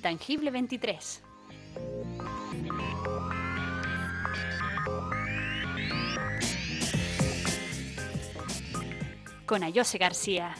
Intangible 23. Con Ayose García.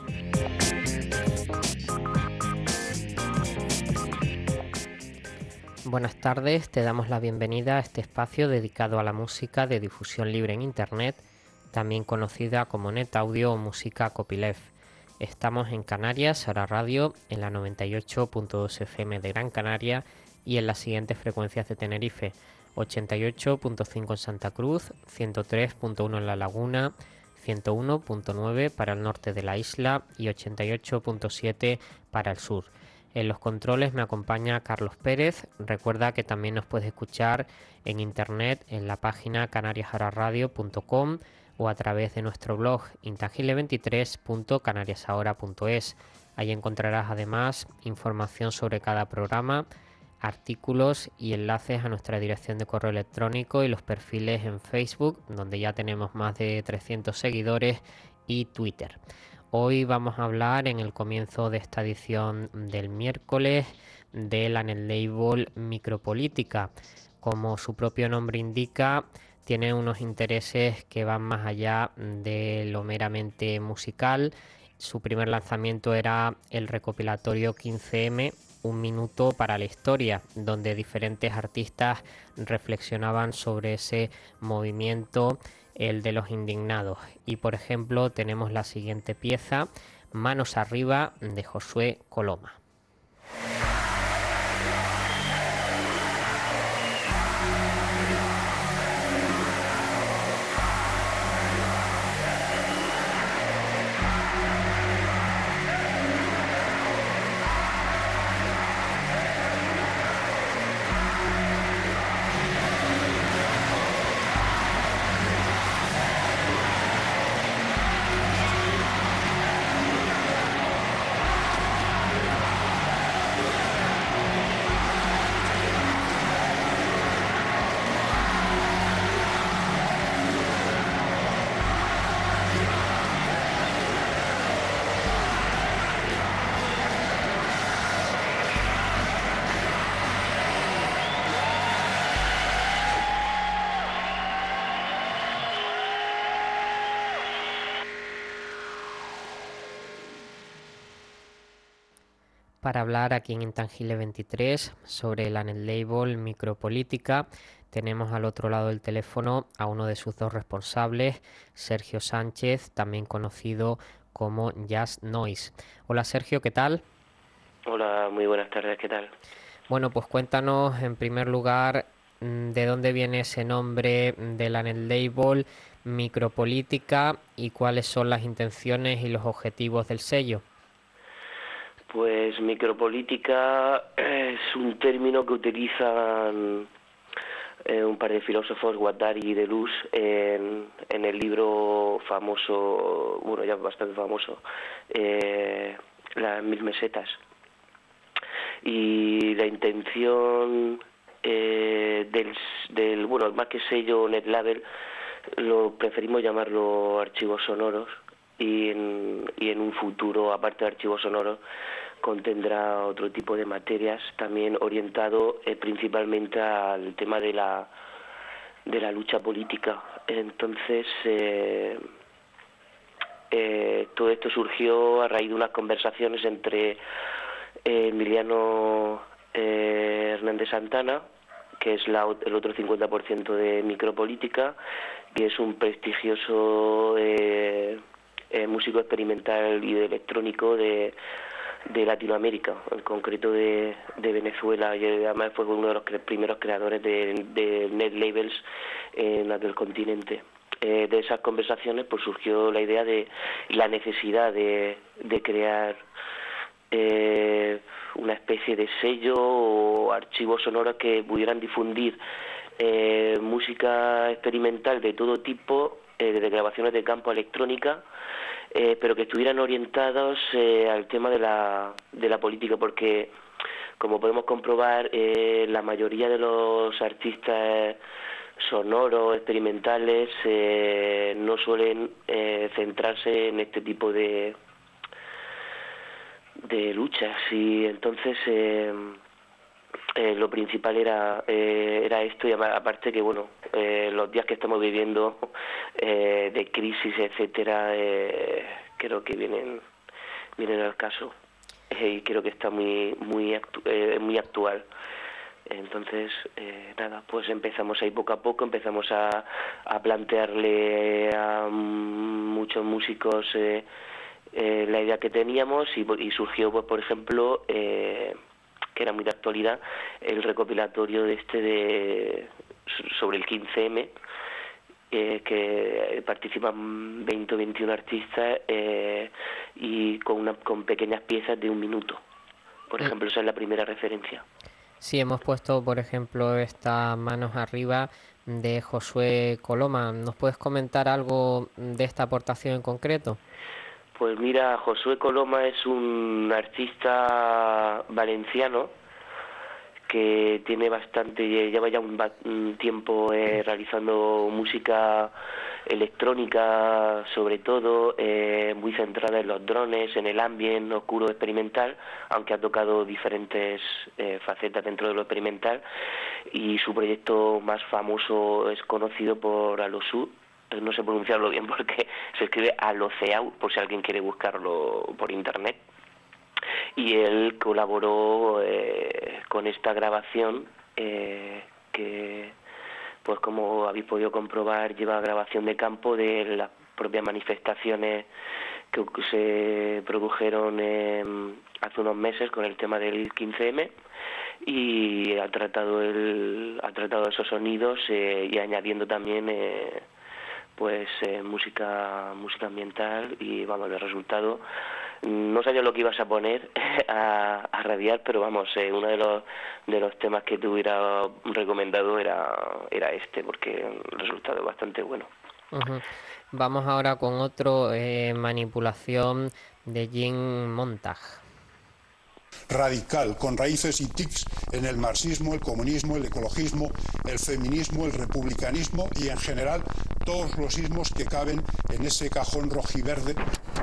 Buenas tardes, te damos la bienvenida a este espacio dedicado a la música de difusión libre en Internet, también conocida como NetAudio o música copyleft. Estamos en Canarias, ahora radio, en la 98.2 FM de Gran Canaria y en las siguientes frecuencias de Tenerife: 88.5 en Santa Cruz, 103.1 en La Laguna, 101.9 para el norte de la isla y 88.7 para el sur. En los controles me acompaña Carlos Pérez. Recuerda que también nos puedes escuchar en internet en la página canariasahoraradio.com o a través de nuestro blog intangible23.canariasahora.es. Ahí encontrarás además información sobre cada programa, artículos y enlaces a nuestra dirección de correo electrónico y los perfiles en Facebook, donde ya tenemos más de 300 seguidores, y Twitter. Hoy vamos a hablar en el comienzo de esta edición del miércoles de la Netlabel Micropolítica. Como su propio nombre indica, tiene unos intereses que van más allá de lo meramente musical. Su primer lanzamiento era el recopilatorio 15M, un minuto para la historia, donde diferentes artistas reflexionaban sobre ese movimiento, el de los indignados. Y por ejemplo tenemos la siguiente pieza, Manos arriba, de Josué Coloma. Para hablar aquí en Intangible 23 sobre la Netlabel Micropolítica, tenemos al otro lado del teléfono a uno de sus dos responsables, Sergio Sánchez, también conocido como Just Noise. Hola Sergio, ¿qué tal? Hola, muy buenas tardes, ¿qué tal? Bueno, pues cuéntanos en primer lugar de dónde viene ese nombre de la Netlabel Micropolítica y cuáles son las intenciones y los objetivos del sello. Pues micropolítica es un término que utilizan un par de filósofos, Guattari y Deleuze, en el libro famoso, bueno, ya bastante famoso, Las 1000 mesetas. Y la intención bueno, más que sello Netlabel, lo preferimos llamarlo archivos sonoros, y en un futuro, aparte de archivos sonoros, contendrá otro tipo de materias, también orientado principalmente al tema de la lucha política. Entonces todo esto surgió a raíz de unas conversaciones entre Emiliano Hernández Santana, que es el otro 50% de Micropolítica, que es un prestigioso músico experimental y de electrónico de Latinoamérica, en concreto de Venezuela, y además fue uno de los primeros creadores de Netlabels en aquel continente. De esas conversaciones pues surgió la idea de la necesidad de crear una especie de sello o archivos sonoros que pudieran difundir música experimental de todo tipo, desde grabaciones de campo a electrónica, pero que estuvieran orientados al tema de la política, porque como podemos comprobar, la mayoría de los artistas sonoros, experimentales, no suelen centrarse en este tipo de de luchas, y entonces lo principal era esto, y aparte que bueno, los días que estamos viviendo de crisis, etcétera, creo que vienen al caso, y creo que está muy actual. Entonces, nada, pues empezamos ahí poco a poco, empezamos a plantearle a muchos músicos la idea que teníamos, y surgió, pues por ejemplo, que era muy de actualidad, el recopilatorio sobre el 15M, que participan 20 o 21 artistas, y con pequeñas piezas de 1 minuto. Por ejemplo, esa es la primera referencia. Sí, hemos puesto, por ejemplo, esta Manos Arriba de Josué Coloma. ¿Nos puedes comentar algo de esta aportación en concreto? Pues mira, Josué Coloma es un artista valenciano que lleva ya un tiempo realizando música electrónica, sobre todo muy centrada en los drones, en el ambient oscuro experimental, aunque ha tocado diferentes facetas dentro de lo experimental, y su proyecto más famoso es conocido por Alosud. No sé pronunciarlo bien porque se escribe Aloceau, por si alguien quiere buscarlo por internet. Y él colaboró con esta grabación, que, pues como habéis podido comprobar, lleva grabación de campo de las propias manifestaciones que se produjeron hace unos meses con el tema del 15M, y ha tratado esos sonidos, y añadiendo también música ambiental, y vamos, el resultado, no sabía lo que ibas a poner a radiar, pero vamos, uno de los temas que te hubiera recomendado era este, porque el resultado es bastante bueno. Uh-huh. Vamos ahora con otro, Manipulación, de Jim Montag. Radical, con raíces y tics en el marxismo, el comunismo, el ecologismo, el feminismo, el republicanismo y en general todos los ismos que caben en ese cajón rojiverde.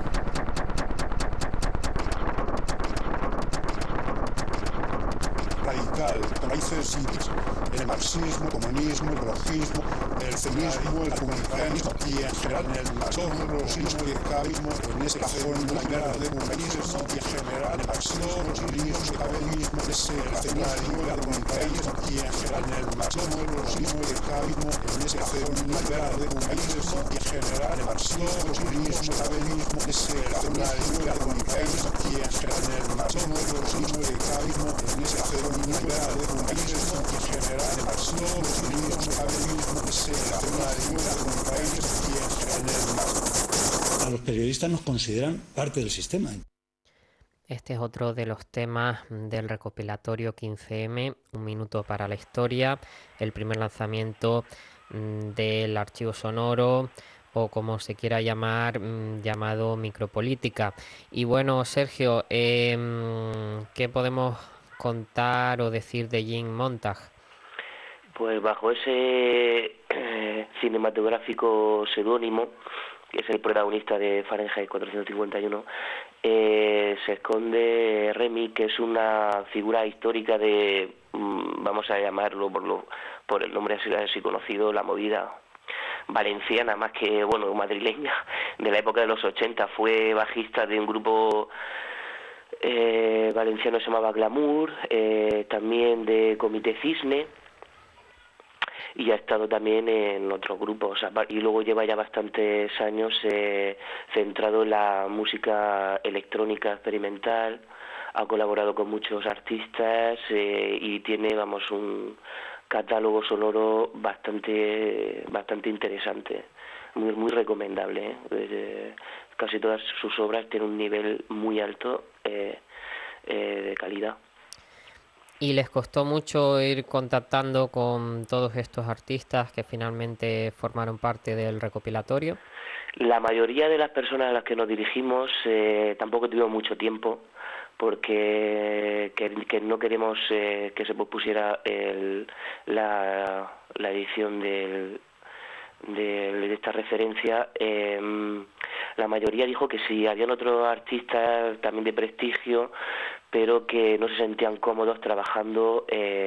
Radical, con raíces y tics en el marxismo, el comunismo, el ecologismo, el feminismo, el republicanismo y en general todos los ismos que caben en ese cajón rojiverde, con raíces y en general el marxismo, los ismos que caben en ese feminismo, el republicanismo y en general todos los ismos que caben en ese cajón rojiverde, con raíces y en general el marxismo, los ismos que caben en ese feminismo, el republicanismo y en general todos los ismos que caben en ese cajón rojiverde, con raíces y en general el marxismo, los ismos que caben en ese feminismo, el republicanismo y en general. A los periodistas nos consideran parte del sistema. Este es otro de los temas del recopilatorio 15M, 1 minuto para la historia, el primer lanzamiento del archivo sonoro, o como se quiera llamar, llamado Micropolítica. Y bueno, Sergio, ¿qué podemos contar o decir de Jim Montag? Pues bajo ese cinematográfico seudónimo, que es el protagonista de Fahrenheit 451, se esconde Remy, que es una figura histórica de, vamos a llamarlo por el nombre así conocido, la movida valenciana, más que, bueno, madrileña, de la época de los 80. Fue bajista de un grupo valenciano que se llamaba Glamour, también de Comité Cisne, y ha estado también en otros grupos, y luego lleva ya bastantes años centrado en la música electrónica experimental. Ha colaborado con muchos artistas, y tiene, vamos, un catálogo sonoro bastante interesante, muy recomendable, casi todas sus obras tienen un nivel muy alto de calidad. ¿Y les costó mucho ir contactando con todos estos artistas que finalmente formaron parte del recopilatorio? La mayoría de las personas a las que nos dirigimos tampoco tuvimos mucho tiempo, porque que no queremos que se pospusiera la edición de esta referencia. la mayoría dijo que sí. Habían otros artistas también de prestigio, pero que no se sentían cómodos trabajando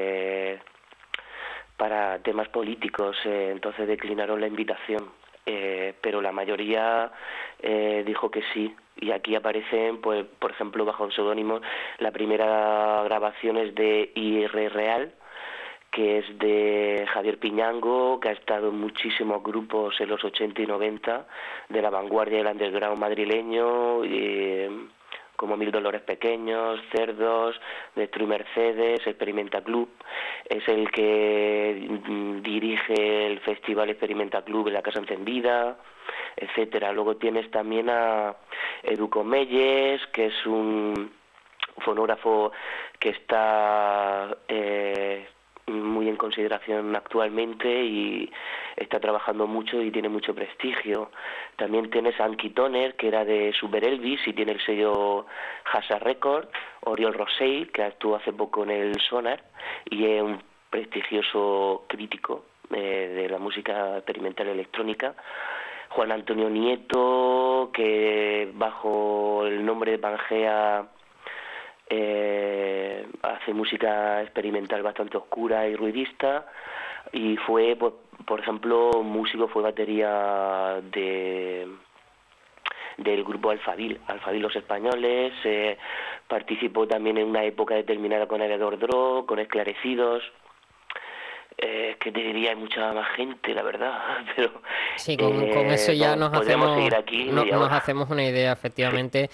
para temas políticos, entonces declinaron la invitación. Pero la mayoría dijo que sí, y aquí aparecen, pues, por ejemplo, bajo un seudónimo. La primera grabación es de IR Real, que es de Javier Piñango, que ha estado en muchísimos grupos en los 80 y 90 de la vanguardia del underground madrileño, como Mil Dolores Pequeños, Cerdos, Destruy Mercedes, Experimenta Club. Es el que dirige el Festival Experimenta Club en la Casa Encendida, etcétera. Luego tienes también a Educo Meyes, que es un fonógrafo que está muy en consideración actualmente y está trabajando mucho y tiene mucho prestigio. También tienes a Anki Toner, que era de Super Elvis y tiene el sello Hasa Record. Oriol Rosell, que actuó hace poco en el Sonar y es un prestigioso crítico de la música experimental electrónica. Juan Antonio Nieto, que bajo el nombre de Pangea hace música experimental bastante oscura y ruidista, y fue, pues, por ejemplo, músico, fue batería del grupo Alphaville Los Españoles, participó también en una época determinada con Aviador Dro, con Esclarecidos. Que te diría, hay mucha más gente, la verdad, pero Sí, con eso ya podríamos seguir aquí media nos hora. hacemos una idea, Sí. efectivamente,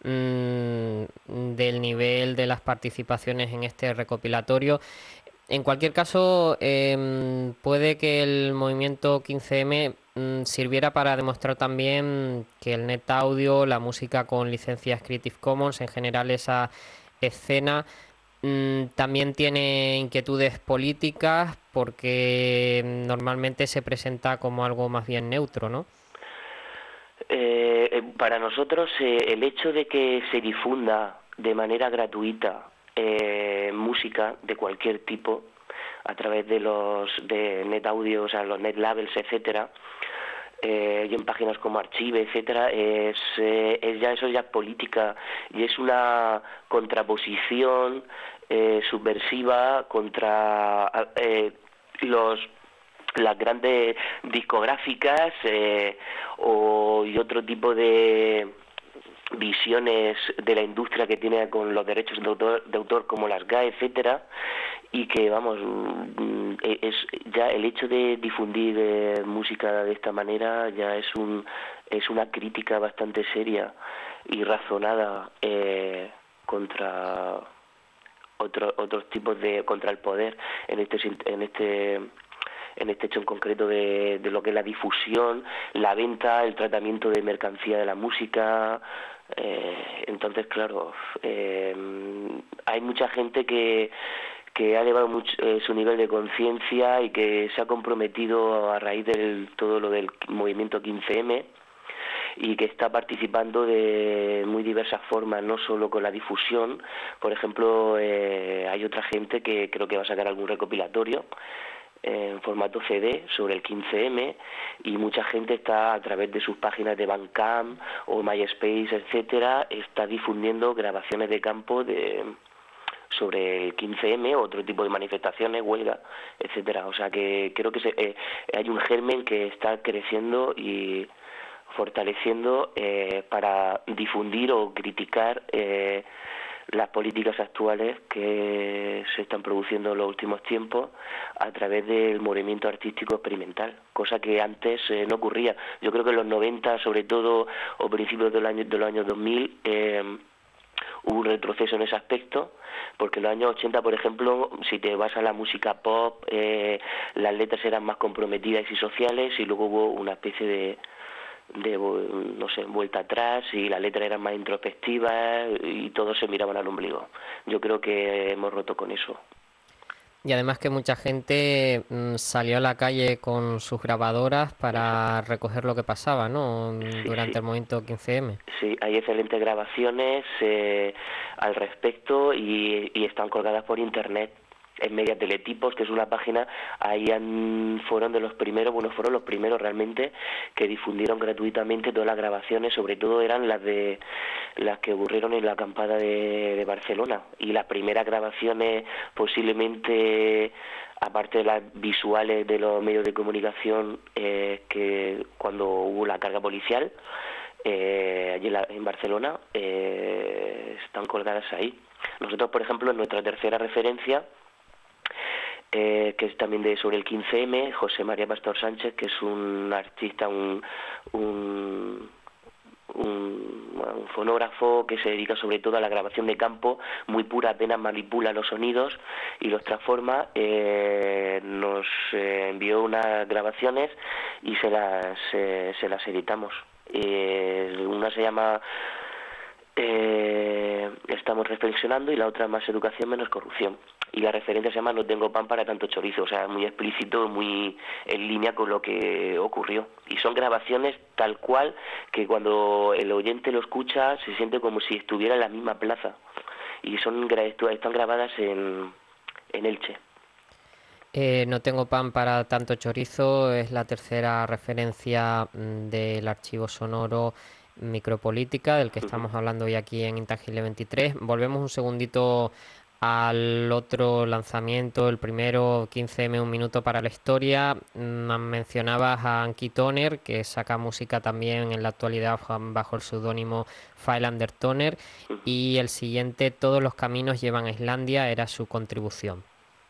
del nivel de las participaciones en este recopilatorio. En cualquier caso, puede que el movimiento 15M sirviera para demostrar también que el net audio, la música con licencias Creative Commons, en general esa escena, también tiene inquietudes políticas, porque normalmente se presenta como algo más bien neutro, ¿no? Para nosotros, el hecho de que se difunda de manera gratuita música de cualquier tipo a través de net audio, o sea, los net labels, etcétera, y en páginas como Archive, etcétera, eso ya es política, y es una contraposición subversiva contra las grandes discográficas y otro tipo de visiones de la industria que tiene con los derechos de autor como las GAE, etcétera, y que, vamos, es ya el hecho de difundir música de esta manera ya es una crítica bastante seria y razonada contra otros tipos contra el poder en este hecho en concreto de lo que es la difusión, la venta, el tratamiento de mercancía de la música. Entonces, claro, hay mucha gente que ha elevado mucho su nivel de conciencia y que se ha comprometido a raíz de todo lo del movimiento 15M, y que está participando de muy diversas formas, no solo con la difusión. Por ejemplo, hay otra gente que creo que va a sacar algún recopilatorio en formato CD sobre el 15M, y mucha gente está, a través de sus páginas de Bandcamp o MySpace, etcétera, está difundiendo grabaciones de campo sobre el 15M, otro tipo de manifestaciones, huelga, etcétera. O sea que creo que hay un germen que está creciendo y fortaleciendo para difundir o criticar las políticas actuales que se están produciendo en los últimos tiempos a través del movimiento artístico experimental, cosa que antes no ocurría. Yo creo que en los 90, sobre todo, o principios de los años 2000, hubo un retroceso en ese aspecto, porque en los años 80, por ejemplo, si te vas a la música pop, las letras eran más comprometidas y sociales, y luego hubo una especie de no sé, vuelta atrás, y la letra era más introspectiva y todos se miraban al ombligo. Yo creo que hemos roto con eso. Y además que mucha gente salió a la calle con sus grabadoras para recoger lo que pasaba, ¿no? Durante el movimiento 15M. Sí, hay excelentes grabaciones al respecto y están colgadas por internet. en Media Teletipos, que es una página, fueron los primeros realmente que difundieron gratuitamente todas las grabaciones, sobre todo eran las que ocurrieron en la acampada de Barcelona, y las primeras grabaciones posiblemente, aparte de las visuales de los medios de comunicación, que cuando hubo la carga policial allí en Barcelona, están colgadas ahí. Nosotros, por ejemplo, en nuestra tercera referencia, que es también sobre el 15M, José María Pastor Sánchez, que es un artista, un fonógrafo que se dedica sobre todo a la grabación de campo, muy pura, apenas manipula los sonidos y los transforma. Nos envió unas grabaciones y se las editamos. Una se llama Estamos reflexionando, y la otra Más educación, menos corrupción. Y la referencia se llama No tengo pan para tanto chorizo, o sea, muy explícito, muy en línea con lo que ocurrió. Y son grabaciones tal cual que cuando el oyente lo escucha se siente como si estuviera en la misma plaza. Y están grabadas en Elche. No tengo pan para tanto chorizo es la tercera referencia del archivo sonoro Micropolítica, del que estamos hablando hoy aquí en Intangible 23. Volvemos un segundito al otro lanzamiento, el primero, 15M, un minuto para la historia. Mencionabas a Anki Toner, que saca música también en la actualidad bajo el seudónimo Failander Toner, y el siguiente, Todos los caminos llevan a Islandia, era su contribución.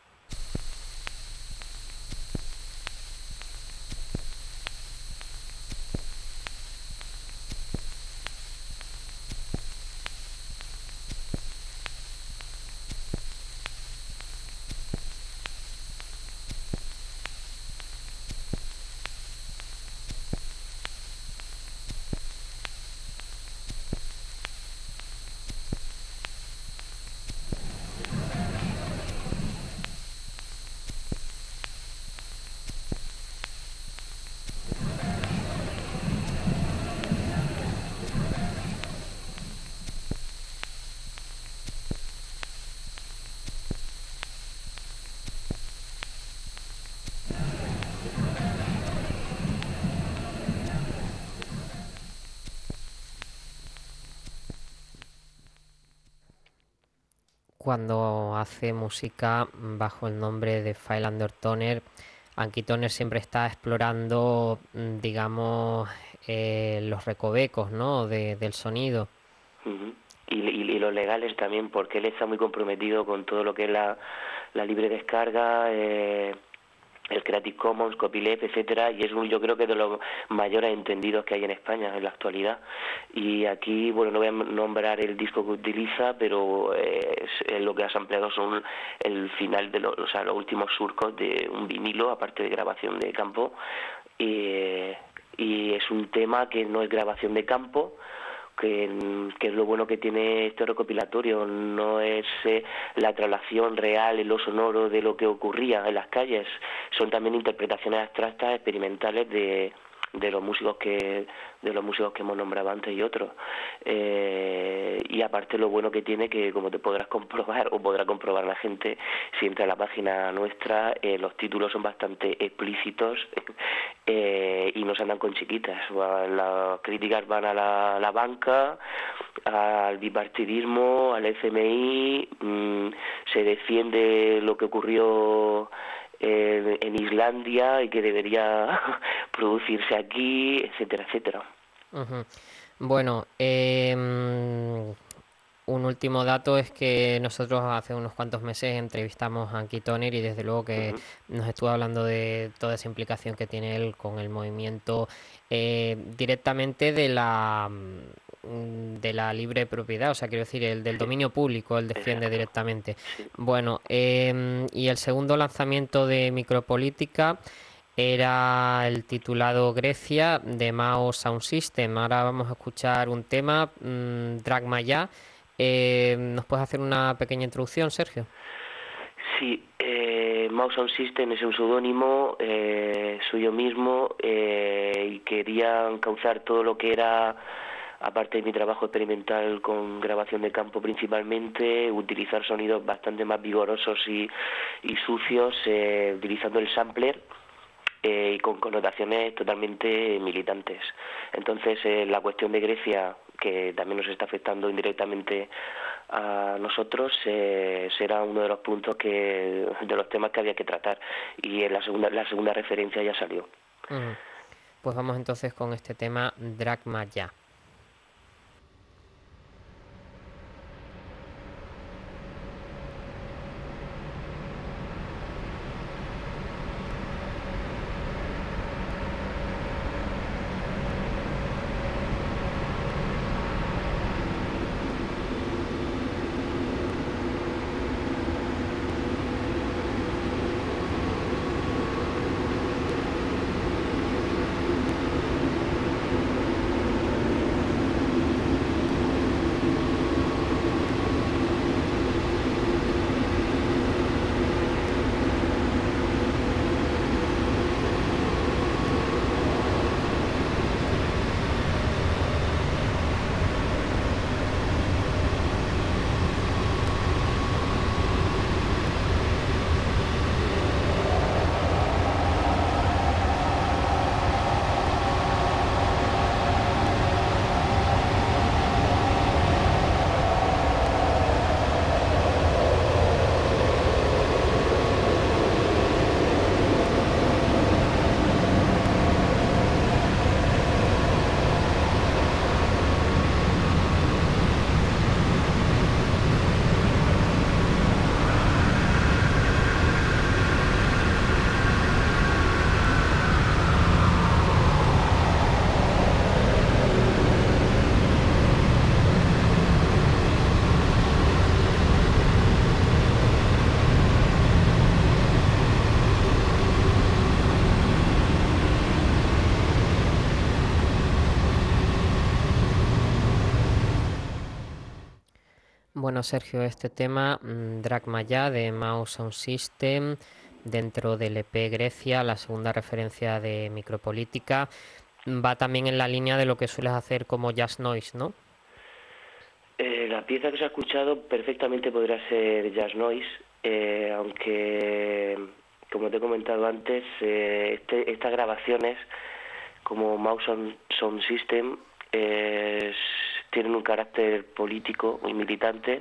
Cuando hace música bajo el nombre de Failander Toner, Anki Toner siempre está explorando, digamos, los recovecos, ¿no?, del sonido. Y los legales también, porque él está muy comprometido con todo lo que es la libre descarga, el Creative Commons, Copyleft, etcétera, y es yo creo que de los mayores entendidos que hay en España en la actualidad. Y aquí, bueno, no voy a nombrar el disco que utiliza, pero lo que has ampliado son el final de los últimos surcos de un vinilo, aparte de grabación de campo, y es un tema que no es grabación de campo, que es lo bueno que tiene este recopilatorio. No es la traslación real en lo sonoro de lo que ocurría en las calles, son también interpretaciones abstractas, experimentales de los músicos que hemos nombrado antes y otros, y aparte lo bueno que tiene, que como te podrás comprobar o podrá comprobar la gente si entra a la página nuestra, los títulos son bastante explícitos y no se andan con chiquitas. Las críticas van a la banca, al bipartidismo, al FMI, se defiende lo que ocurrió en Islandia y que debería producirse aquí, etcétera, etcétera. Bueno, un último dato es que nosotros hace unos cuantos meses entrevistamos a Anki Toner, y desde luego que nos estuvo hablando de toda esa implicación que tiene él con el movimiento, directamente de la libre propiedad, o sea, quiero decir, el del dominio público, él defiende directamente. Bueno, y el segundo lanzamiento de Micropolítica era el titulado Grecia, de Mao Sound System. Ahora vamos a escuchar un tema, Dragmaya. ¿Nos puedes hacer una pequeña introducción, Sergio? Sí, Mao Sound System es un seudónimo suyo mismo, y quería encauzar todo lo que era aparte de mi trabajo experimental con grabación de campo principalmente, utilizar sonidos bastante más vigorosos y sucios, utilizando el sampler, y con connotaciones totalmente militantes. Entonces, la cuestión de Grecia, que también nos está afectando indirectamente a nosotros, será uno de los puntos de los temas que había que tratar, y en la segunda referencia ya salió. Pues vamos entonces con este tema, Drachma Ya. Bueno, Sergio, este tema, Drachma Ya, de Mao Sound System, dentro del EP Grecia, la segunda referencia de Micropolítica, va también en la línea de lo que sueles hacer como Jazz Noise, ¿no? La pieza que se ha escuchado perfectamente podría ser Jazz Noise, aunque, como te he comentado antes, estas grabaciones, como Mouse Sound System, tienen un carácter político muy militante,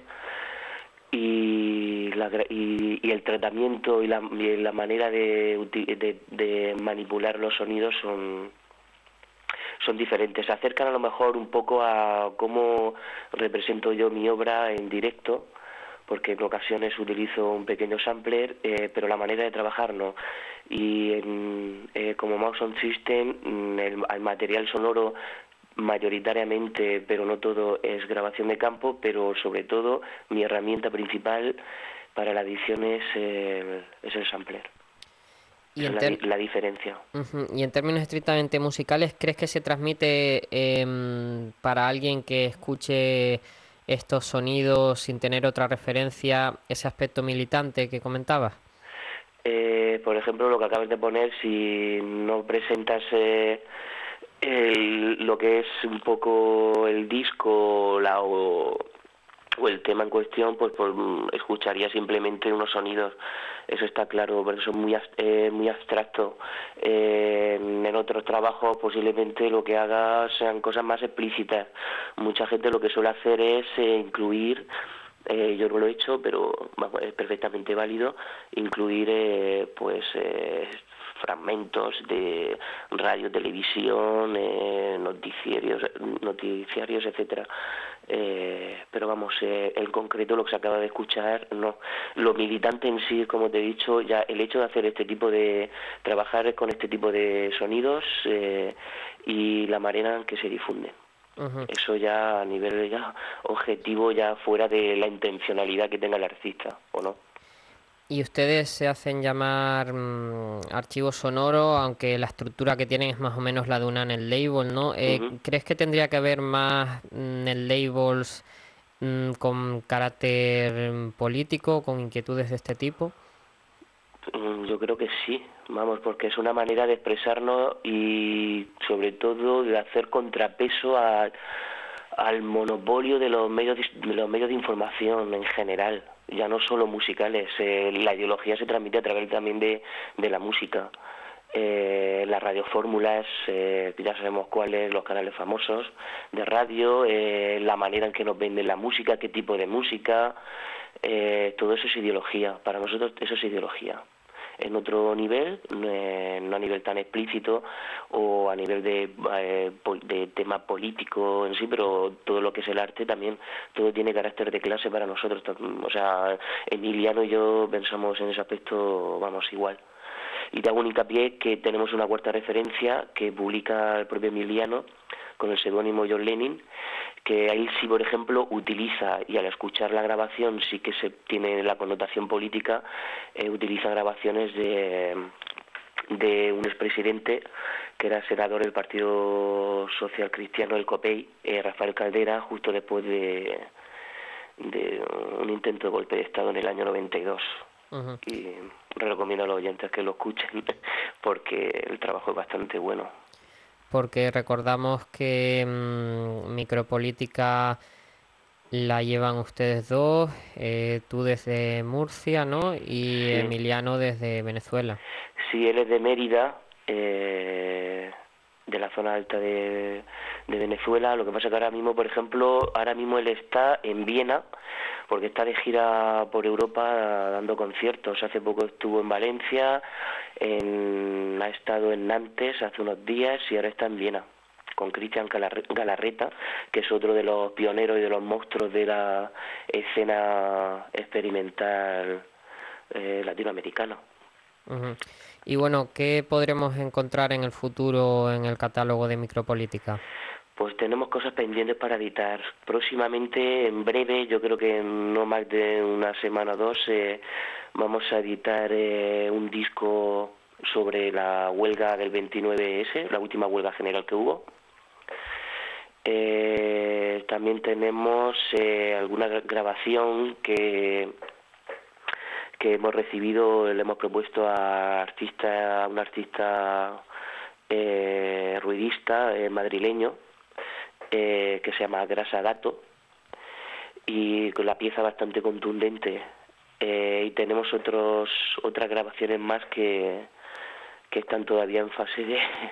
y el tratamiento y la manera de manipular los sonidos son diferentes. Se acercan a lo mejor un poco a cómo represento yo mi obra en directo, porque en ocasiones utilizo un pequeño sampler, pero la manera de trabajar no. Y como Mouse Sound System, el material sonoro mayoritariamente, pero no todo, es grabación de campo, pero sobre todo mi herramienta principal para la edición es el sampler. Y la diferencia. Y en términos estrictamente musicales, ¿crees que se transmite para alguien que escuche estos sonidos sin tener otra referencia ese aspecto militante que comentabas? Por ejemplo, lo que acabas de poner, si no presentas lo que es un poco el disco o el tema en cuestión, pues escucharía simplemente unos sonidos. Eso está claro, pero eso es muy abstracto. En otros trabajos posiblemente lo que haga sean cosas más explícitas. Mucha gente lo que suele hacer es incluir, yo no lo he hecho, pero vamos, es perfectamente válido, incluir fragmentos de radio, televisión, noticiarios, etcétera. Pero vamos, en concreto lo que se acaba de escuchar, no. Lo militante en sí, como te he dicho, ya el hecho de hacer trabajar con este tipo de sonidos, y la manera en que se difunden. Eso ya a nivel ya objetivo, ya fuera de la intencionalidad que tenga el artista, ¿o no? Y ustedes se hacen llamar archivos sonoros, aunque la estructura que tienen es más o menos la de una net label, ¿no? ¿Crees que tendría que haber más net labels con carácter político, con inquietudes de este tipo? Yo creo que sí, vamos, porque es una manera de expresarnos y sobre todo de hacer contrapeso al monopolio de los medios de información en general, ya no solo musicales. La ideología se transmite a través también de la música. Las radiofórmulas, ya sabemos cuáles, los canales famosos de radio, la manera en que nos venden la música, qué tipo de música, todo eso es ideología. Para nosotros eso es ideología. En otro nivel, no a nivel tan explícito o a nivel de tema político en sí, pero todo lo que es el arte también, todo tiene carácter de clase para nosotros. O sea, Emiliano y yo pensamos en ese aspecto, vamos, igual. Y te hago un hincapié que tenemos una cuarta referencia que publica el propio Emiliano con el seudónimo John Lennon, que ahí sí, por ejemplo, utiliza, y al escuchar la grabación sí que se tiene la connotación política, utiliza grabaciones de un expresidente que era senador del Partido Social Cristiano, el COPEI, Rafael Caldera, justo después de un intento de golpe de Estado en el año 92. Uh-huh. Y recomiendo a los oyentes que lo escuchen porque el trabajo es bastante bueno. Porque recordamos que Micropolítica la llevan ustedes dos, tú desde Murcia, ¿no? Y sí. Emiliano desde Venezuela. Sí, él es de Mérida, de la zona alta de Venezuela. Lo que pasa es que ahora mismo, por ejemplo, él está en Viena, porque está de gira por Europa dando conciertos. Hace poco estuvo en Valencia, ha estado en Nantes hace unos días y ahora está en Viena con Cristian Galarreta, que es otro de los pioneros y de los monstruos de la escena experimental latinoamericana. Uh-huh. Y bueno, ¿qué podremos encontrar en el futuro en el catálogo de Micropolítica? Pues tenemos cosas pendientes para editar. Próximamente, en breve, yo creo que en no más de una semana o dos, vamos a editar un disco sobre la huelga del 29S, la última huelga general que hubo. También tenemos alguna grabación que hemos recibido, le hemos propuesto a un artista ruidista madrileño, que se llama Grasa Dato, y con la pieza bastante contundente. Y tenemos otras grabaciones más que están todavía en fase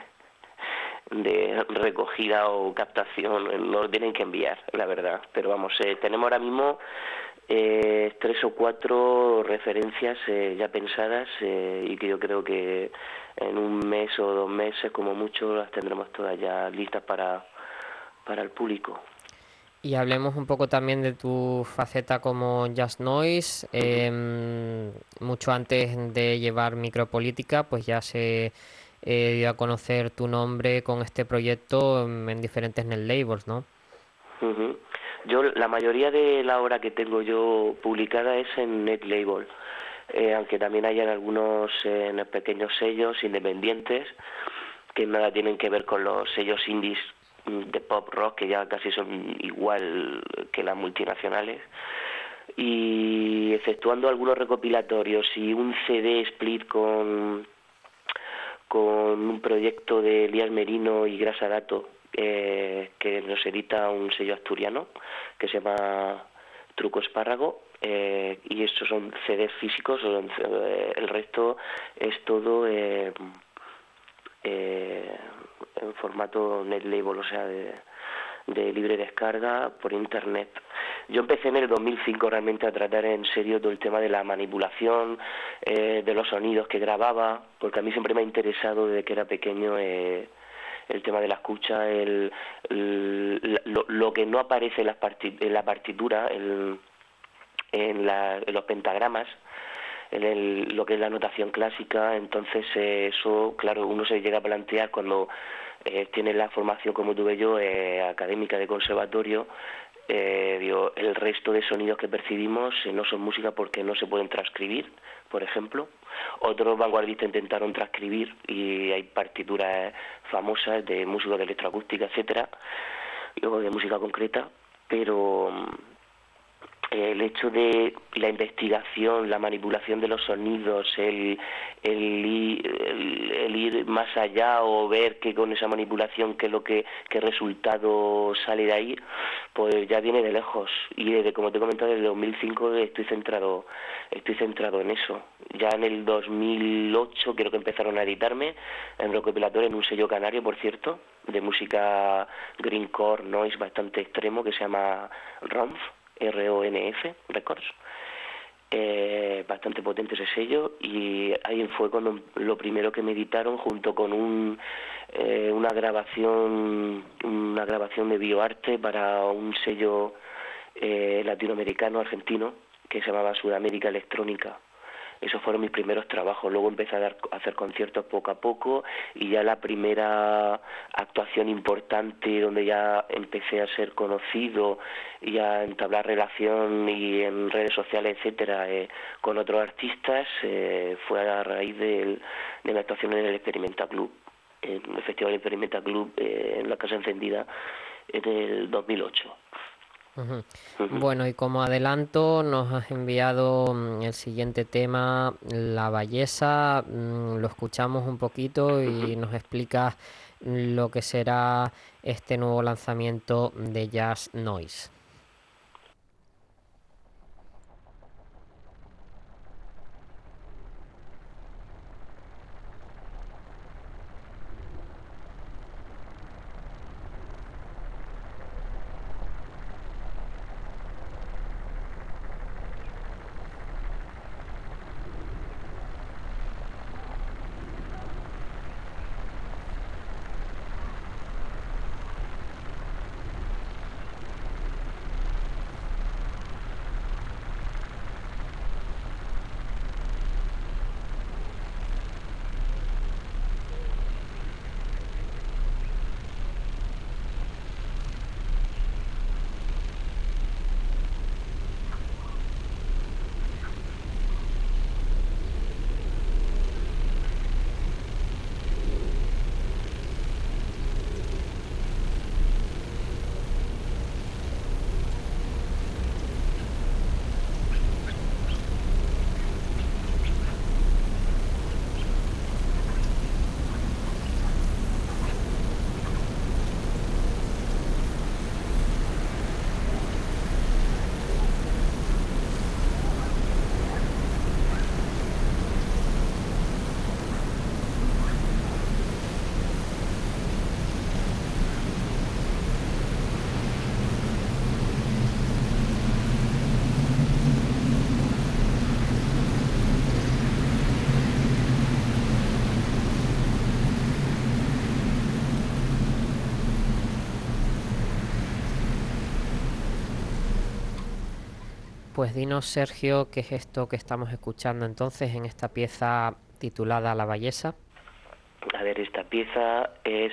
de recogida o captación. No lo tienen que enviar, la verdad, pero vamos, tenemos ahora mismo 3 o 4 referencias ya pensadas, y que yo creo que en un mes o 2 meses como mucho las tendremos todas ya listas para el público. Y hablemos un poco también de tu faceta como Just Noise. Mucho antes de llevar Micropolítica, pues ya se dio a conocer tu nombre con este proyecto en diferentes net labels, ¿no? Uh-huh. Yo, la mayoría de la obra que tengo yo publicada es en net label, aunque también hayan algunos pequeños sellos independientes que nada tienen que ver con los sellos indies de pop rock, que ya casi son igual que las multinacionales, y efectuando algunos recopilatorios y un CD split con un proyecto de Elías Merino y Grasa Dato, que nos edita un sello asturiano que se llama Truco Espárrago, y estos son CDs físicos. El resto es todo en formato net label, o sea, de libre descarga por internet. Yo empecé en el 2005 realmente a tratar en serio todo el tema de la manipulación de los sonidos que grababa, porque a mí siempre me ha interesado desde que era pequeño el tema de la escucha, lo que no aparece en la partitura, en los pentagramas, lo que es la notación clásica. Entonces eso, claro, uno se llega a plantear cuando tiene la formación como tuve yo, académica de conservatorio, el resto de sonidos que percibimos no son música porque no se pueden transcribir, por ejemplo. Otros vanguardistas intentaron transcribir y hay partituras famosas de músicos de electroacústica, etcétera, luego de música concreta, pero el hecho de la investigación, la manipulación de los sonidos, el ir más allá o ver que con esa manipulación qué resultado sale de ahí, pues ya viene de lejos. Y desde, como te he comentado, desde 2005 estoy centrado en eso. Ya en el 2008 creo que empezaron a editarme en recopilatorio en un sello canario, por cierto, de música greencore noise bastante extremo, que se llama RONF, RONF Records. Bastante potente ese sello, y ahí fue cuando lo primero que me editaron, junto con una grabación de bioarte para un sello latinoamericano argentino que se llamaba Sudamérica Electrónica. Esos fueron mis primeros trabajos. Luego empecé a hacer conciertos poco a poco, y ya la primera actuación importante donde ya empecé a ser conocido y a entablar relación y en redes sociales, etcétera, con otros artistas, fue a raíz de mi actuación en el Experimenta Club, en el Festival Experimenta Club, en la Casa Encendida, en el 2008. Ujú. Bueno, y como adelanto nos has enviado el siguiente tema, La Ballesa. Lo escuchamos un poquito y nos explicas lo que será este nuevo lanzamiento de Jazz Noise. Pues dinos, Sergio, ¿qué es esto que estamos escuchando entonces en esta pieza titulada La Ballesa? A ver, esta pieza es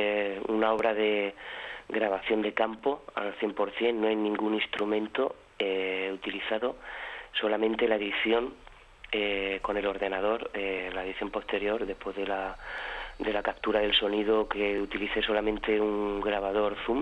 una obra de grabación de campo al 100%, no hay ningún instrumento utilizado, solamente la edición con el ordenador, la edición posterior, después de la captura del sonido, que utilicé solamente un grabador Zoom.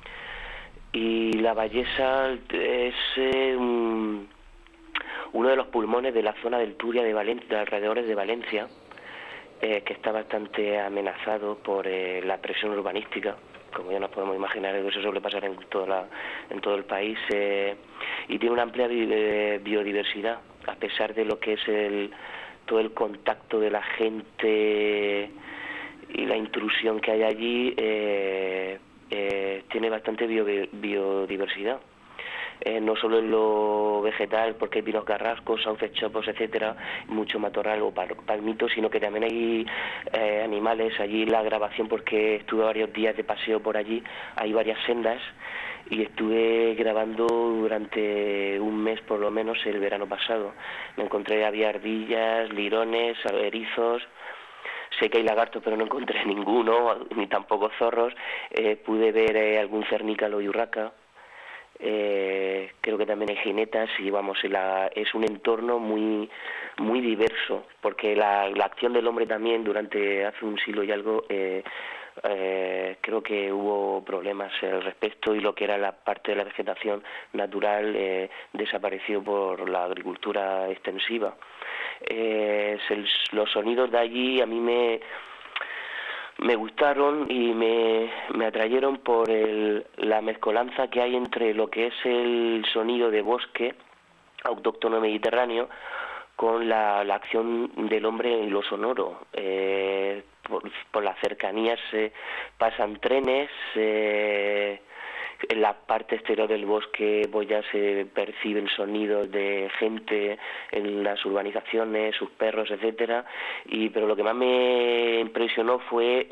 Y La Ballesa es uno de los pulmones de la zona del Turia de Valencia, de alrededores de Valencia, que está bastante amenazado por la presión urbanística, como ya nos podemos imaginar, eso suele pasar en todo el país, y tiene una amplia biodiversidad, a pesar de lo que es todo el contacto de la gente y la intrusión que hay allí. Tiene bastante biodiversidad, no solo en lo vegetal, porque hay pinos carrascos, sauces, chopos, etcétera, mucho matorral o palmitos, sino que también hay animales. Allí la grabación, porque estuve varios días de paseo por allí, hay varias sendas, y estuve grabando durante un mes por lo menos el verano pasado. Me encontré, había ardillas, lirones, erizos. Sé que hay lagartos, pero no encontré ninguno, ni tampoco zorros. Pude ver algún cernícalo y urraca. Creo que también hay jinetas, y vamos, es un entorno muy diverso, porque la acción del hombre también durante hace un siglo y algo creo que hubo problemas al respecto y lo que era la parte de la vegetación natural desapareció por la agricultura extensiva. Los sonidos de allí a mí me gustaron y me atrayeron por la mezcolanza que hay entre lo que es el sonido de bosque autóctono mediterráneo con la acción del hombre en lo sonoro. Por las cercanías pasan trenes, en la parte exterior del bosque pues ya se perciben sonidos de gente en las urbanizaciones, sus perros, etcétera. Pero lo que más me impresionó fue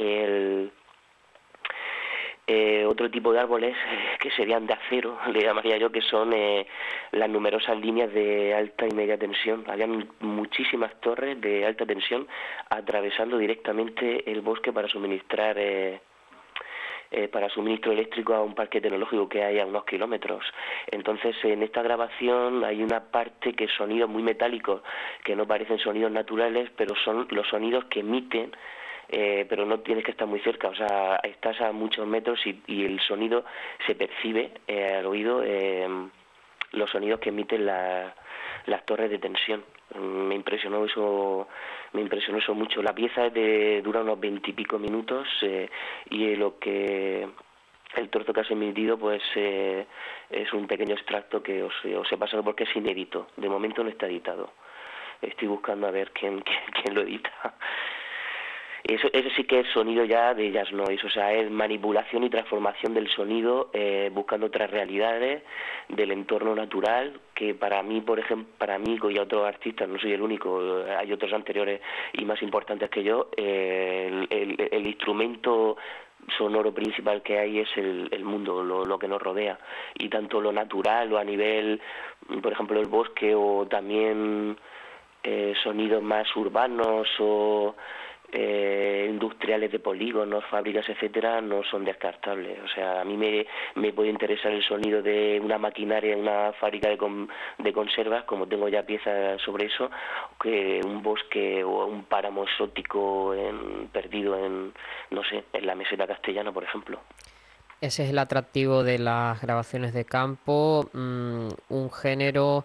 otro tipo de árboles que serían de acero, le llamaría yo, que son las numerosas líneas de alta y media tensión. Habían muchísimas torres de alta tensión atravesando directamente el bosque para suministrar para suministro eléctrico a un parque tecnológico que hay a unos kilómetros. Entonces, en esta grabación hay una parte que es sonidos muy metálicos, que no parecen sonidos naturales, pero son los sonidos que emiten, pero no tienes que estar muy cerca, o sea, estás a muchos metros y el sonido se percibe al oído, los sonidos que emiten las torres de tensión. Me impresionó eso mucho. La pieza dura unos 20 y pico minutos y el trozo que has emitido pues es un pequeño extracto que os he pasado porque es inédito. De momento no está editado. Estoy buscando a ver quién lo edita. Eso sí que es sonido ya de jazz noise, o sea, es manipulación y transformación del sonido, buscando otras realidades del entorno natural, que para mí, por ejemplo, y a otros artistas, no soy el único, hay otros anteriores y más importantes que yo, el instrumento sonoro principal que hay es el mundo, lo que nos rodea, y tanto lo natural o a nivel, por ejemplo, el bosque o también sonidos más urbanos o industriales de polígonos, fábricas, etcétera, no son descartables. O sea, a mí me puede interesar el sonido de una maquinaria en una fábrica de conservas, como tengo ya piezas sobre eso, que un bosque o un páramo exótico perdido en, no sé, en la meseta castellana, por ejemplo. Ese es el atractivo de las grabaciones de campo, un género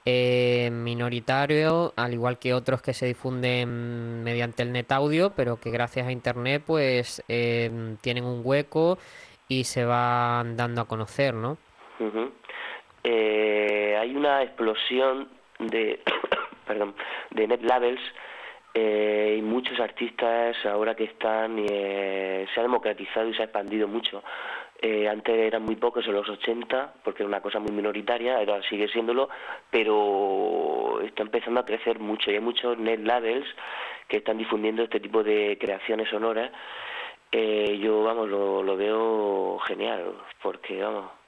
minoritario, al igual que otros que se difunden mediante el net audio, pero que gracias a internet pues tienen un hueco y se van dando a conocer, ¿no? Uh-huh. Hay una explosión de perdón, de net labels y muchos artistas ahora que están se ha democratizado y se ha expandido mucho. Antes eran muy pocos en los 80 porque era una cosa muy minoritaria, ahora sigue siéndolo, pero está empezando a crecer mucho y hay muchos net labels que están difundiendo este tipo de creaciones sonoras. Yo lo veo genial porque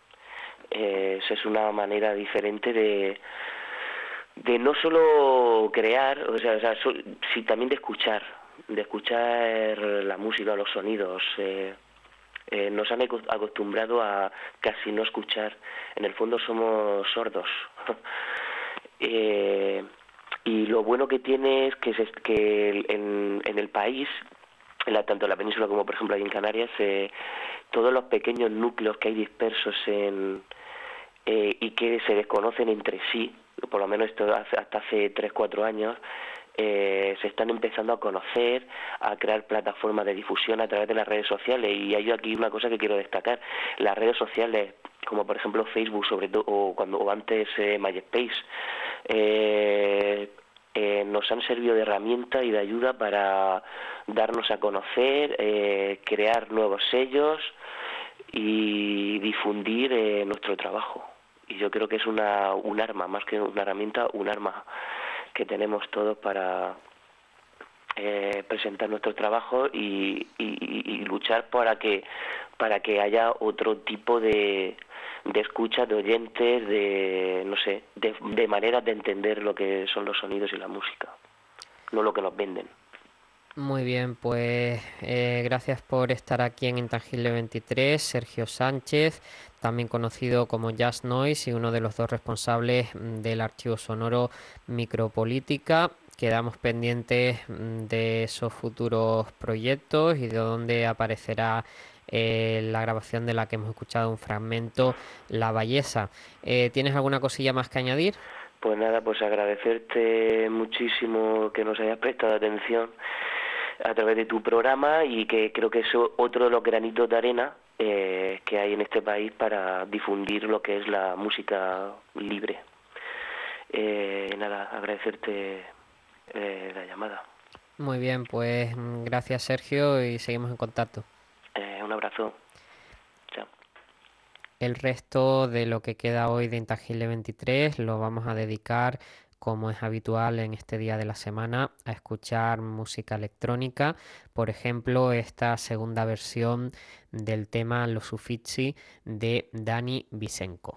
es una manera diferente de no solo crear, sí, también de escuchar la música, los sonidos. Nos han acostumbrado a casi no escuchar. En el fondo somos sordos. Y lo bueno que tiene es que en el país, tanto en la península como por ejemplo ahí en Canarias, todos los pequeños núcleos que hay dispersos y que se desconocen entre sí, por lo menos esto hasta hace 3-4 años, se están empezando a conocer, a crear plataformas de difusión a través de las redes sociales. Y hay aquí una cosa que quiero destacar: las redes sociales, como por ejemplo Facebook, sobre todo, o antes MySpace, nos han servido de herramienta y de ayuda para darnos a conocer, crear nuevos sellos y difundir nuestro trabajo. Y yo creo que es un arma, más que una herramienta, un arma que tenemos todos para presentar nuestro trabajo y luchar para que haya otro tipo de escucha, de oyentes, de maneras de entender lo que son los sonidos y la música, no lo que nos venden. Muy bien, pues gracias por estar aquí en Intangible 23, Sergio Sánchez, también conocido como Jazz Noise y uno de los dos responsables del archivo sonoro Micropolítica, quedamos pendientes de esos futuros proyectos y de dónde aparecerá la grabación de la que hemos escuchado un fragmento, La Belleza. ¿Tienes alguna cosilla más que añadir? Pues nada, pues agradecerte muchísimo que nos hayas prestado atención a través de tu programa, y que creo que es otro de los granitos de arena que hay en este país para difundir lo que es la música libre. Nada, agradecerte la llamada. Muy bien, pues gracias Sergio y seguimos en contacto. Un abrazo. Chao. El resto de lo que queda hoy de Intangible 23 lo vamos a dedicar, como es habitual en este día de la semana, a escuchar música electrónica. Por ejemplo, esta segunda versión del tema Los Uffizi de Dani Visenko.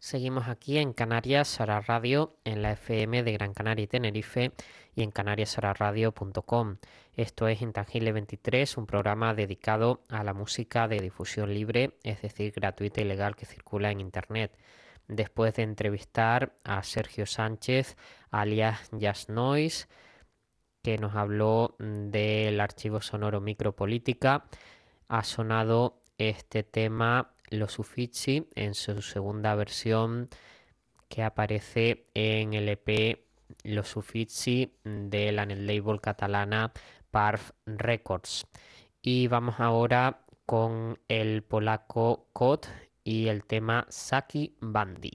Seguimos aquí en Canarias Ahora Radio, en la FM de Gran Canaria y Tenerife y en canariasahoraradio.com. Esto es Intangible 23, un programa dedicado a la música de difusión libre, es decir, gratuita y legal que circula en Internet. Después de entrevistar a Sergio Sánchez, alias Jazz Noise, que nos habló del archivo sonoro Micropolítica, ha sonado este tema Los Uffizi en su segunda versión que aparece en el EP Los Uffizi de la label catalana Parf Records. Y vamos ahora con el polaco Kot y el tema Saki Bandi.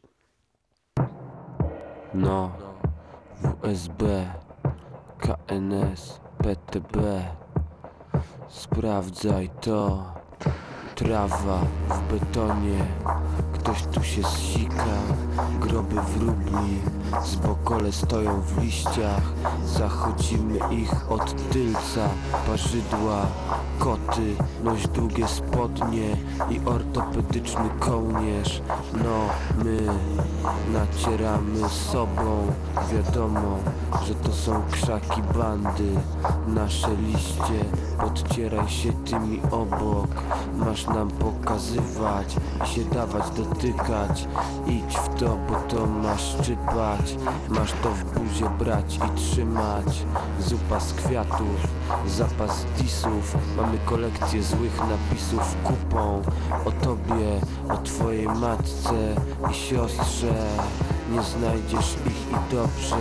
No, WSB, KNS, PTB, sprawdzaj to. Trawa w betonie, ktoś tu się zsika. Groby wróbli, zbokole stoją w liściach. Zachodzimy ich od tylca, parzydła. Koty, noś długie spodnie i ortopedyczny kołnierz. No, my nacieramy sobą. Wiadomo, że to są krzaki bandy. Nasze liście, podcieraj się tymi obok. Masz nam pokazywać i się dawać dotykać. Idź w to, bo to masz szczypać. Masz to w buzie brać i trzymać. Zupa z kwiatów, zapas disów. Mamy kolekcję złych napisów kupą. O tobie, o twojej matce i siostrze. Nie znajdziesz ich i dobrze,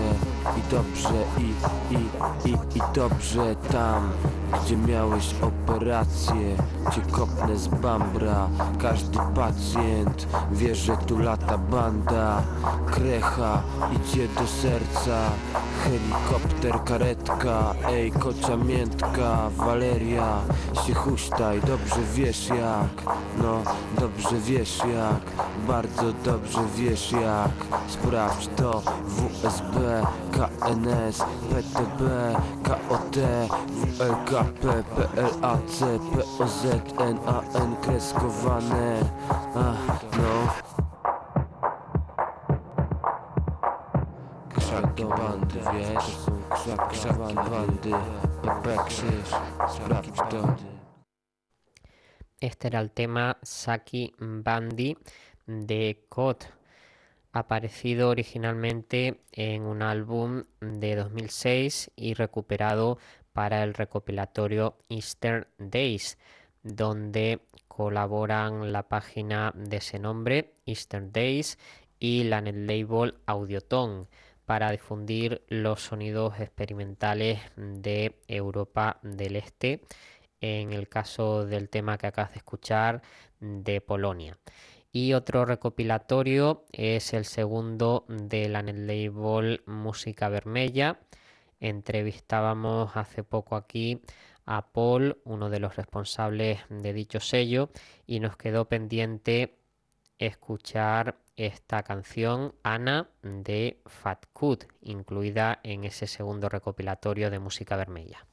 i dobrze tam, gdzie miałeś operację. Cię kopnę z bambra. Każdy pacjent wie, że tu lata banda. Krecha idzie do serca. Helikopter, karetka, ej kocia miętka. Waleria, się huśtaj, dobrze wiesz jak. No, dobrze wiesz jak. Bardzo dobrze wiesz jak. Sprawdź to. WSB, KNS, PTB, KOT, WLKP, PLAC, POZ, NAN kreskowane. No. Krzaki bandy, wiesz? Krzaki bandy, PP krzyż, sprawdź to. Este era el tema Saki Bandi de Kot, aparecido originalmente en un álbum de 2006 y recuperado para el recopilatorio Eastern Days, donde colaboran la página de ese nombre, Eastern Days, y la netlabel Audioton, para difundir los sonidos experimentales de Europa del Este, en el caso del tema que acabas de escuchar, de Polonia. Y otro recopilatorio es el segundo de la netlabel Música Vermella. Entrevistábamos hace poco aquí a Paul, uno de los responsables de dicho sello, y nos quedó pendiente escuchar esta canción, Ana, de Fat Cut, incluida en ese segundo recopilatorio de Música Vermella.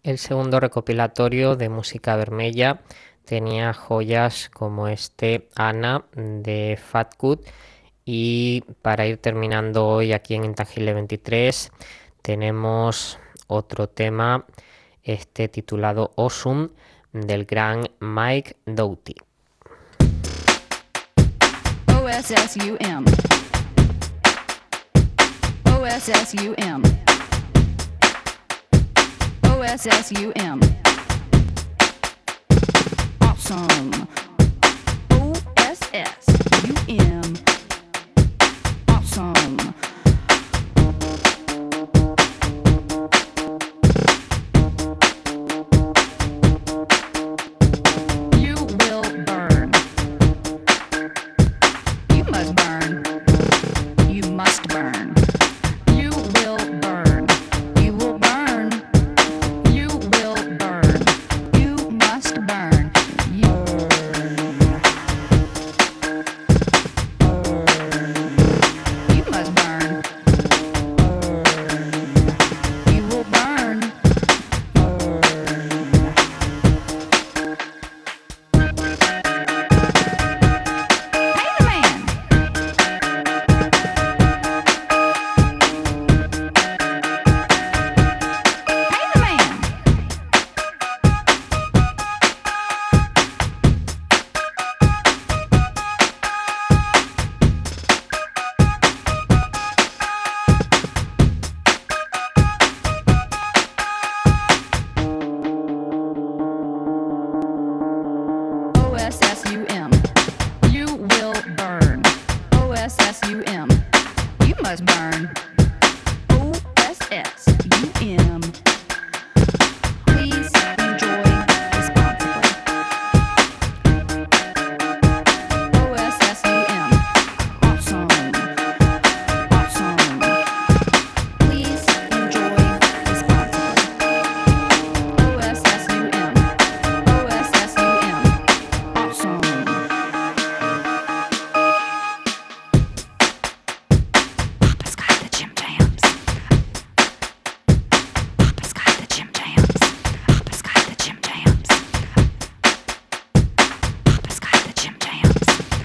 El segundo recopilatorio de música vermella tenía joyas como este Ana de Fat Cut, y para ir terminando hoy aquí en Intangible 23 tenemos otro tema, este titulado Awesome, del gran Mike Doughty. OSSUM. OSSUM. OSSUM. Awesome. OSSUM. Awesome. You will burn. You must burn. You must burn. You will burn. You will burn. You will burn. You must burn. You must burn. You will burn. Pay the man. Pay the man. OSSUM. You will burn. OSSUM. You must burn. OSSUM. Please enjoy responsibly. OSSUM. Awesome. Awesome. Please enjoy responsibly. OSSUM. OSSUM. Awesome. Papa's got the Jim Jams. Papa's got the Jim Jams. Papa's got the Jim Jams. Papa's got the Jim Jams.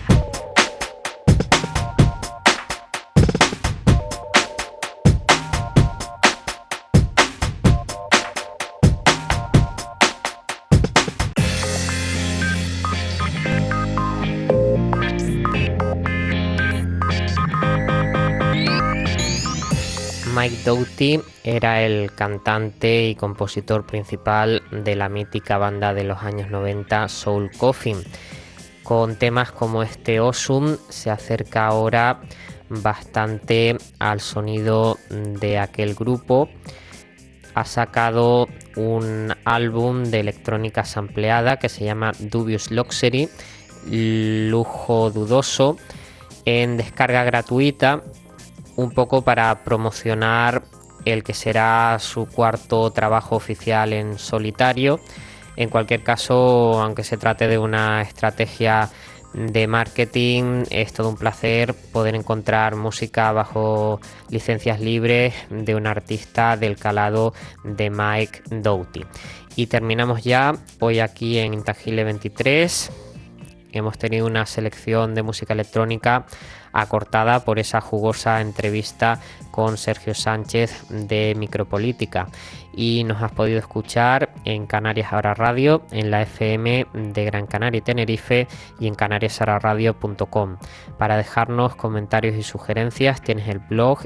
Mike Doughty era el cantante y compositor principal de la mítica banda de los años 90 Soul Coffin. Con temas como este Awesome se acerca ahora bastante al sonido de aquel grupo. Ha sacado un álbum de electrónica sampleada que se llama Dubious Luxury, lujo dudoso, en descarga gratuita, un poco para promocionar el que será su cuarto trabajo oficial en solitario. En cualquier caso, aunque se trate de una estrategia de marketing, es todo un placer poder encontrar música bajo licencias libres de un artista del calado de Mike Doughty. Y terminamos ya hoy aquí en Intangible 23. Hemos tenido una selección de música electrónica acortada por esa jugosa entrevista con Sergio Sánchez de Micropolítica, y nos has podido escuchar en Canarias Ahora Radio, en la FM de Gran Canaria y Tenerife y en canariasahoraradio.com. Para dejarnos comentarios y sugerencias tienes el blog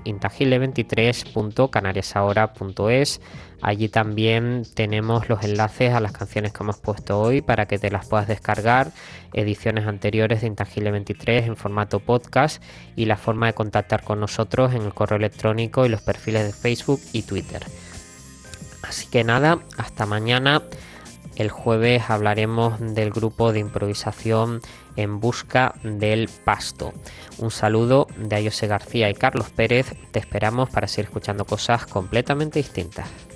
intangible23.canariasahora.es. Allí también tenemos los enlaces a las canciones que hemos puesto hoy para que te las puedas descargar, ediciones anteriores de Intangible 23 en formato podcast y la forma de contactar con nosotros en el correo electrónico y los perfiles de Facebook y Twitter. Así que nada, hasta mañana. El jueves hablaremos del grupo de improvisación En Busca del Pasto. Un saludo de Ayose García y Carlos Pérez. Te esperamos para seguir escuchando cosas completamente distintas.